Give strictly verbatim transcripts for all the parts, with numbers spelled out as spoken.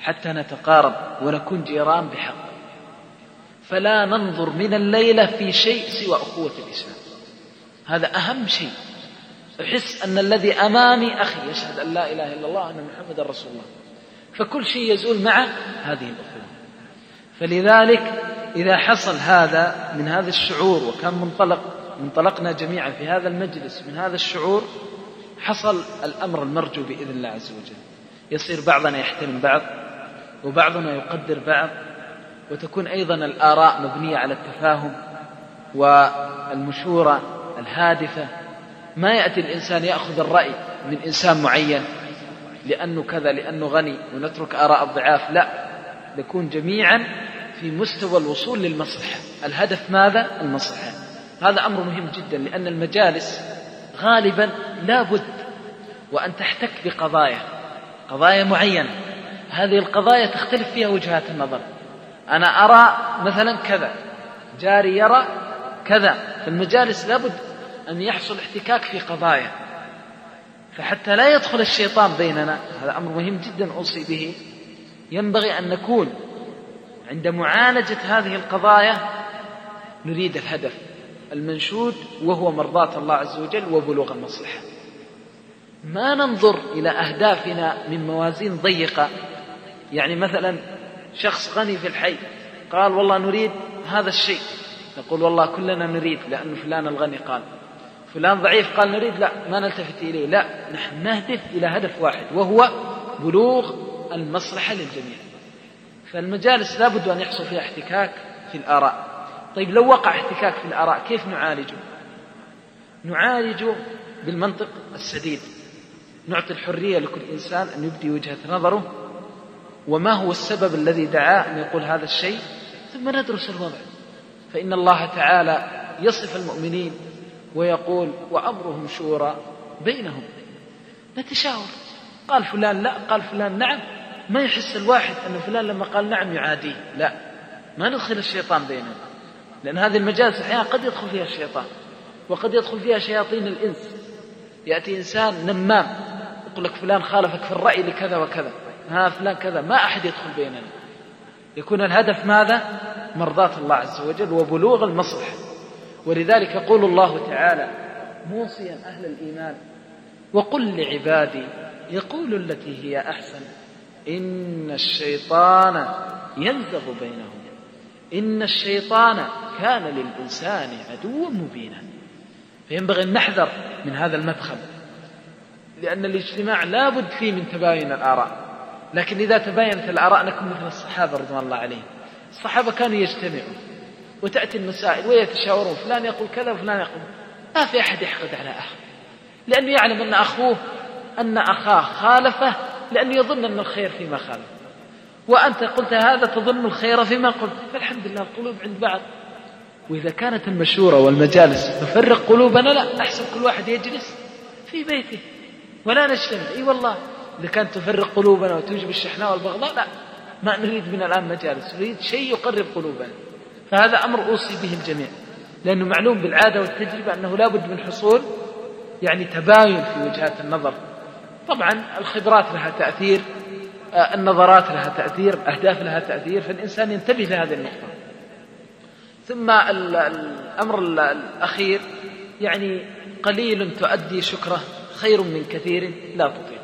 حتى نتقارب ونكون جيران بحق. فلا ننظر من الليلة في شيء سوى أخوة الإسلام، هذا أهم شيء. أحس أن الذي أمامي أخي يشهد أن لا إله إلا الله وأن محمد رسول الله، فكل شيء يزول معه هذه الأخوة. فلذلك إذا حصل هذا من هذا الشعور، وكان منطلق منطلقنا جميعا في هذا المجلس من هذا الشعور، حصل الأمر المرجو بإذن الله عز وجل. يصير بعضنا يحترم بعض، وبعضنا يقدر بعض، وتكون أيضا الآراء مبنية على التفاهم والمشورة الهادفة. ما يأتي الإنسان يأخذ الرأي من إنسان معين لأنه كذا لأنه غني ونترك آراء الضعاف، لا، نكون جميعا في مستوى الوصول للمصلحة. الهدف ماذا؟ المصلحة. هذا أمر مهم جدا، لأن المجالس غالبا لا بد وأن تحتك بقضايا قضايا معينة. هذه القضايا تختلف فيها وجهات النظر. أنا أرى مثلا كذا، جاري يرى كذا. في المجالس لا بد أن يحصل احتكاك في قضايا، فحتى لا يدخل الشيطان بيننا. هذا أمر مهم جدا أوصي به. ينبغي أن نكون عند معالجة هذه القضايا نريد الهدف المنشود، وهو مرضاة الله عز وجل وبلوغ المصلحة. ما ننظر إلى أهدافنا من موازين ضيقة. يعني مثلا شخص غني في الحي قال والله نريد هذا الشيء، نقول والله كلنا نريد لأن فلان الغني قال. فلان ضعيف قال نريد، لا، ما نلتفت إليه. لا، نحن نهدف إلى هدف واحد، وهو بلوغ المصلحة للجميع. فالمجالس لا بد أن يحصل فيها احتكاك في الآراء. طيب لو وقع احتكاك في الآراء كيف نعالجه؟ نعالجه بالمنطق السديد. نعطي الحرية لكل إنسان أن يبدي وجهة نظره وما هو السبب الذي دعاه أن يقول هذا الشيء، ثم ندرس الوضع. فإن الله تعالى يصف المؤمنين ويقول وأمرهم شورى بينهم. نتشاور، قال فلان لا، قال فلان نعم. ما يحس الواحد أن فلان لما قال نعم يعاديه، لا، ما ندخل الشيطان بينهم، لأن هذه المجالس أحيانا قد يدخل فيها الشيطان، وقد يدخل فيها شياطين الإنس. يأتي إنسان نمام يقول لك فلان خالفك في الرأي لكذا وكذا، ها فلان كذا، ما أحد يدخل بيننا. يكون الهدف ماذا؟ مرضاة الله عز وجل وبلوغ المصلحة. ولذلك يقول الله تعالى موصيا أهل الإيمان وقل لعبادي يقول التي هي أحسن إن الشيطان ينزغ بينهم إن الشيطان كان للإنسان عدوا مبينا. فينبغي أن نحذر من هذا المدخل، لأن الاجتماع لا بد فيه من تباين الآراء. لكن إذا تباينت الآراء نكون مثل الصحابة رضوان الله عليهم. الصحابة كانوا يجتمعون وتأتي المسائل ويتشاورون، فلان يقول كذا وفلان يقول، ما في أحد يحقد على أخ، لأنه يعلم أن أخوه أن أخاه خالفه لأنه يظن أن الخير فيما خالف، وأنت قلت هذا تظن الخير فيما قلت. فالحمد لله القلوب عند بعض. وإذا كانت المشورة والمجالس تفرق قلوبنا، لا، أحسن كل واحد يجلس في بيته ولا نجتمع. إي والله إذا كانت تفرق قلوبنا وتوجب الشحناء والبغضاء، لا، ما نريد من الآن مجالس، نريد شيء يقرب قلوبنا. فهذا أمر أوصي به الجميع، لأنه معلوم بالعادة والتجربة أنه لا بد من حصول يعني تباين في وجهات النظر. طبعا الخبرات لها تأثير، النظرات لها تأثير، الأهداف لها تأثير، فالإنسان ينتبه لهذه النقطة. ثم الأمر الأخير يعني قليل تؤدي شكره خير من كثير لا تطيق.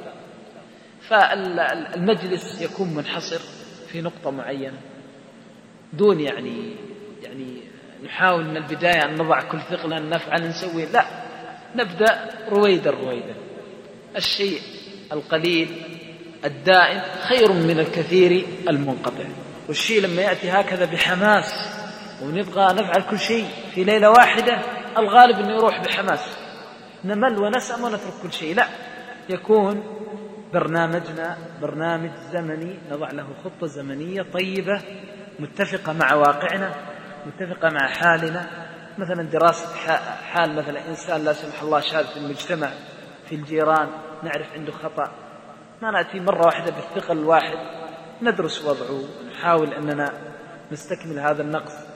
فالمجلس يكون منحصر في نقطة معينة دون يعني يعني نحاول من البداية أن نضع كل ثقلا نفعل نسوي، لا، نبدأ رويدا رويدا. الشيء القليل الدائم خير من الكثير المنقطع. والشيء لما يأتي هكذا بحماس ونبغى نفعل كل شيء في ليلة واحدة، الغالب أنه يروح بحماس، نمل ونسأم ونترك كل شيء. لا، يكون برنامجنا برنامج زمني، نضع له خطة زمنية طيبة متفقة مع واقعنا، متفقة مع حالنا. مثلا دراسة حال مثلا إنسان لا سمح الله شاذ في المجتمع، في الجيران، نعرف عنده خطأ، ما نأتي مرة واحدة بالثقل الواحد، ندرس وضعه ونحاول أننا نستكمل هذا النقص